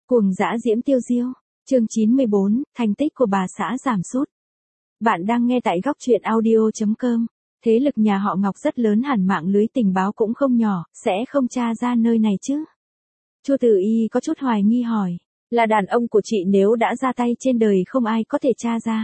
Cuồng dã diễm tiêu diêu, chương 94, thành tích của bà xã giảm sút. Bạn đang nghe tại góc truyện audio.com. Thế lực nhà họ Ngọc rất lớn hẳn mạng lưới tình báo cũng không nhỏ, sẽ không tra ra nơi này chứ? Chu Tử Y có chút hoài nghi hỏi, là đàn ông của chị nếu đã ra tay trên đời không ai có thể tra ra.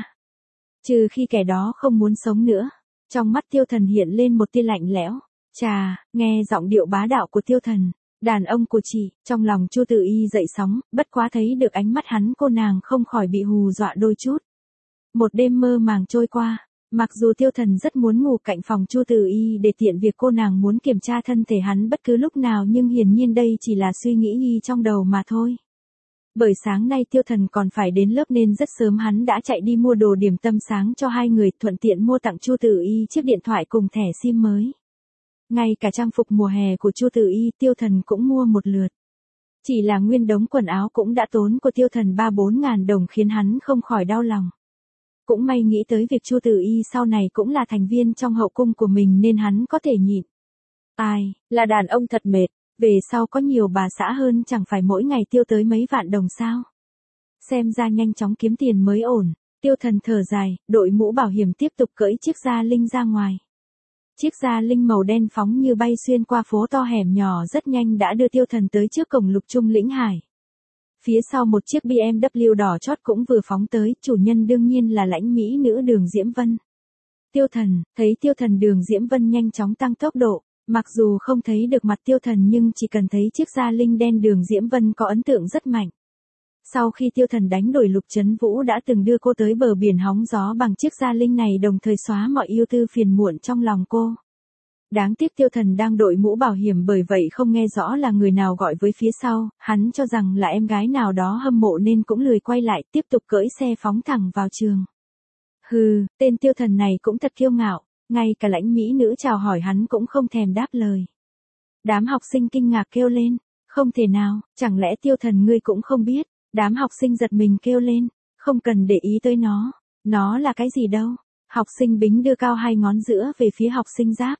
Trừ khi kẻ đó không muốn sống nữa. Trong mắt Tiêu Thần hiện lên một tia lạnh lẽo. Chà, nghe giọng điệu bá đạo của Tiêu Thần. Đàn ông của chị, trong lòng Chu Tử Y dậy sóng, bất quá thấy được ánh mắt hắn cô nàng không khỏi bị hù dọa đôi chút. Một đêm mơ màng trôi qua, mặc dù Tiêu Thần rất muốn ngủ cạnh phòng Chu Tử Y để tiện việc cô nàng muốn kiểm tra thân thể hắn bất cứ lúc nào nhưng hiển nhiên đây chỉ là suy nghĩ trong đầu mà thôi. Bởi sáng nay Tiêu Thần còn phải đến lớp nên rất sớm hắn đã chạy đi mua đồ điểm tâm sáng cho hai người, thuận tiện mua tặng Chu Tử Y chiếc điện thoại cùng thẻ SIM mới. Ngay cả trang phục mùa hè của Chu Tử Y Tiêu Thần cũng mua một lượt. Chỉ là nguyên đống quần áo cũng đã tốn của Tiêu Thần 3-4 ngàn đồng khiến hắn không khỏi đau lòng. Cũng may nghĩ tới việc Chu Tử Y sau này cũng là thành viên trong hậu cung của mình nên hắn có thể nhịn. Ai, là đàn ông thật mệt, về sau có nhiều bà xã hơn chẳng phải mỗi ngày tiêu tới mấy vạn đồng sao. Xem ra nhanh chóng kiếm tiền mới ổn, Tiêu Thần thở dài, đội mũ bảo hiểm tiếp tục cưỡi chiếc gia linh ra ngoài. Chiếc gia linh màu đen phóng như bay xuyên qua phố to hẻm nhỏ rất nhanh đã đưa Tiêu Thần tới trước cổng Lục Trung Lĩnh Hải. Phía sau một chiếc BMW đỏ chót cũng vừa phóng tới, chủ nhân đương nhiên là lãnh mỹ nữ Đường Diễm Vân. Tiêu Thần, thấy Tiêu Thần Đường Diễm Vân nhanh chóng tăng tốc độ, mặc dù không thấy được mặt Tiêu Thần nhưng chỉ cần thấy chiếc gia linh đen Đường Diễm Vân có ấn tượng rất mạnh. Sau khi Tiêu Thần đánh đuổi Lục Trấn Vũ đã từng đưa cô tới bờ biển hóng gió bằng chiếc gia linh này đồng thời xóa mọi ưu tư phiền muộn trong lòng cô. Đáng tiếc Tiêu Thần đang đội mũ bảo hiểm bởi vậy không nghe rõ là người nào gọi với phía sau, hắn cho rằng là em gái nào đó hâm mộ nên cũng lười quay lại tiếp tục cưỡi xe phóng thẳng vào trường. Hừ, tên Tiêu Thần này cũng thật kiêu ngạo, ngay cả lãnh mỹ nữ chào hỏi hắn cũng không thèm đáp lời. Đám học sinh kinh ngạc kêu lên, không thể nào, chẳng lẽ Tiêu Thần ngươi cũng không biết. Đám học sinh giật mình kêu lên, không cần để ý tới nó là cái gì đâu. Học sinh Bính đưa cao hai ngón giữa về phía học sinh Giáp.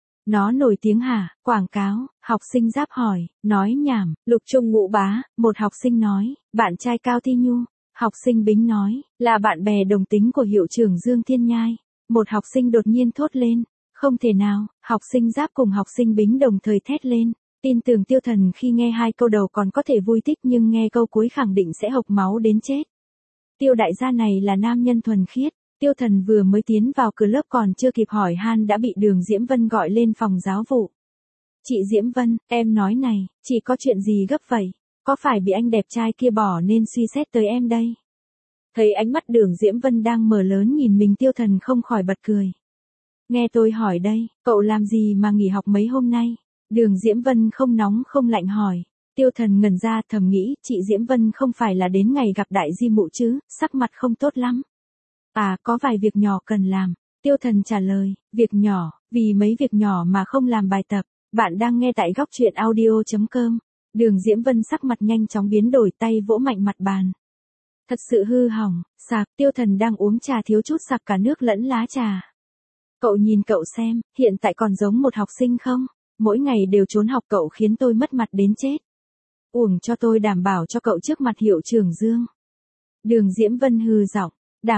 Nó nổi tiếng hả, quảng cáo, học sinh Giáp hỏi, nói nhảm, Lục Trung Ngũ Bá, một học sinh nói, bạn trai Cao Thi Nhu. Học sinh Bính nói, là bạn bè đồng tính của hiệu trưởng Dương Thiên Nhai. Một học sinh đột nhiên thốt lên, không thể nào, học sinh Giáp cùng học sinh Bính đồng thời thét lên. Tin tưởng Tiêu Thần khi nghe hai câu đầu còn có thể vui thích nhưng nghe câu cuối khẳng định sẽ hộc máu đến chết. Tiêu đại gia này là nam nhân thuần khiết. Tiêu Thần vừa mới tiến vào cửa lớp còn chưa kịp hỏi han đã bị Đường Diễm Vân gọi lên phòng giáo vụ. Chị Diễm Vân, em nói này, chị có chuyện gì gấp vậy? Có phải bị anh đẹp trai kia bỏ nên suy xét tới em đây? Thấy ánh mắt Đường Diễm Vân đang mở lớn nhìn mình Tiêu Thần không khỏi bật cười. Nghe tôi hỏi đây, cậu làm gì mà nghỉ học mấy hôm nay? Đường Diễm Vân không nóng không lạnh hỏi. Tiêu Thần ngẩn ra thầm nghĩ, chị Diễm Vân không phải là đến ngày gặp đại di mụ chứ, sắc mặt không tốt lắm. À, có vài việc nhỏ cần làm. Tiêu Thần trả lời, việc nhỏ, vì mấy việc nhỏ mà không làm bài tập. Bạn đang nghe tại góc truyện audio.com. Đường Diễm Vân sắc mặt nhanh chóng biến đổi, tay vỗ mạnh mặt bàn. Thật sự hư hỏng, sạc. Tiêu Thần đang uống trà thiếu chút sạc cả nước lẫn lá trà. Cậu nhìn cậu xem, hiện tại còn giống một học sinh không? Mỗi ngày đều trốn học cậu khiến tôi mất mặt đến chết. Uổng cho tôi đảm bảo cho cậu trước mặt hiệu trưởng Dương. Đường Diễm Vân hừ giọng,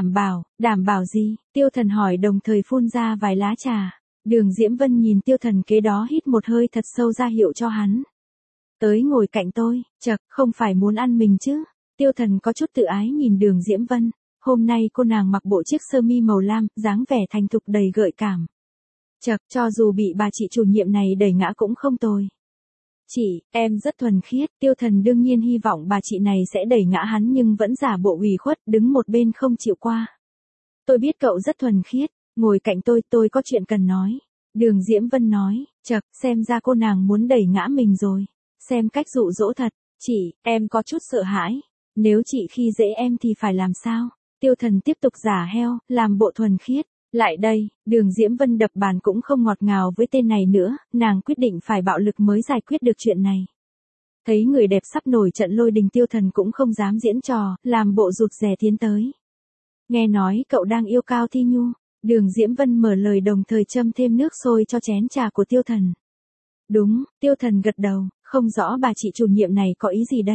đảm bảo gì? Tiêu Thần hỏi đồng thời phun ra vài lá trà. Đường Diễm Vân nhìn Tiêu Thần kế đó hít một hơi thật sâu ra hiệu cho hắn. Tới ngồi cạnh tôi, chậc, không phải muốn ăn mình chứ? Tiêu Thần có chút tự ái nhìn Đường Diễm Vân. Hôm nay cô nàng mặc bộ chiếc sơ mi màu lam, dáng vẻ thành thục đầy gợi cảm. Chậc, cho dù bị bà chị chủ nhiệm này đẩy ngã cũng không tồi. Chị, em rất thuần khiết. Tiêu Thần đương nhiên hy vọng bà chị này sẽ đẩy ngã hắn nhưng vẫn giả bộ ủy khuất đứng một bên không chịu qua. Tôi biết cậu rất thuần khiết, ngồi cạnh tôi có chuyện cần nói. Đường Diễm Vân nói, chậc, xem ra cô nàng muốn đẩy ngã mình rồi. Xem cách dụ dỗ thật. Chị, em có chút sợ hãi. Nếu chị khi dễ em thì phải làm sao? Tiêu Thần tiếp tục giả heo, làm bộ thuần khiết. Lại đây, Đường Diễm Vân đập bàn cũng không ngọt ngào với tên này nữa, nàng quyết định phải bạo lực mới giải quyết được chuyện này. Thấy người đẹp sắp nổi trận lôi đình Tiêu Thần cũng không dám diễn trò, làm bộ rụt rè tiến tới. Nghe nói cậu đang yêu Cao Thi Nhu. Đường Diễm Vân mở lời đồng thời châm thêm nước sôi cho chén trà của Tiêu Thần. Đúng, Tiêu Thần gật đầu, không rõ bà chị chủ nhiệm này có ý gì đây.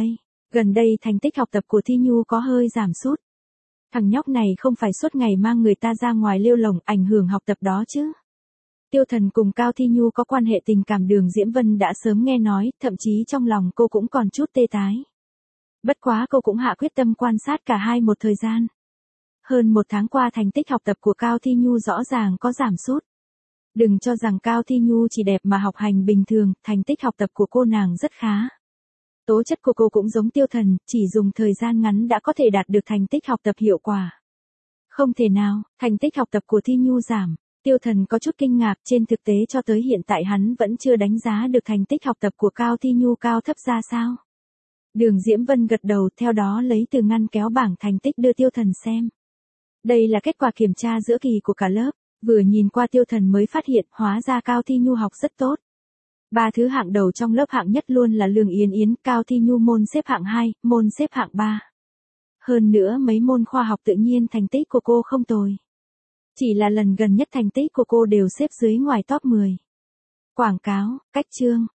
Gần đây thành tích học tập của Thi Nhu có hơi giảm sút. Thằng nhóc này không phải suốt ngày mang người ta ra ngoài lêu lổng ảnh hưởng học tập đó chứ. Tiêu Thần cùng Cao Thi Nhu có quan hệ tình cảm, Đường Diễm Vân đã sớm nghe nói, thậm chí trong lòng cô cũng còn chút tê tái. Bất quá cô cũng hạ quyết tâm quan sát cả hai một thời gian. Hơn một tháng qua thành tích học tập của Cao Thi Nhu rõ ràng có giảm sút. Đừng cho rằng Cao Thi Nhu chỉ đẹp mà học hành bình thường, thành tích học tập của cô nàng rất khá. Tố chất của cô cũng giống Tiêu Thần, chỉ dùng thời gian ngắn đã có thể đạt được thành tích học tập hiệu quả. Không thể nào, thành tích học tập của Thi Nhu giảm. Tiêu Thần có chút kinh ngạc, trên thực tế cho tới hiện tại hắn vẫn chưa đánh giá được thành tích học tập của Cao Thi Nhu cao thấp ra sao. Đường Diễm Vân gật đầu, theo đó lấy từ ngăn kéo bảng thành tích đưa Tiêu Thần xem. Đây là kết quả kiểm tra giữa kỳ của cả lớp, vừa nhìn qua Tiêu Thần mới phát hiện hóa ra Cao Thi Nhu học rất tốt. 3 thứ hạng đầu trong lớp hạng nhất luôn là Lương Yến Yến, Cao Thi Nhu môn xếp hạng 2, môn xếp hạng 3. Hơn nữa mấy môn khoa học tự nhiên thành tích của cô không tồi. Chỉ là lần gần nhất thành tích của cô đều xếp dưới ngoài top 10. Quảng cáo, cách chương,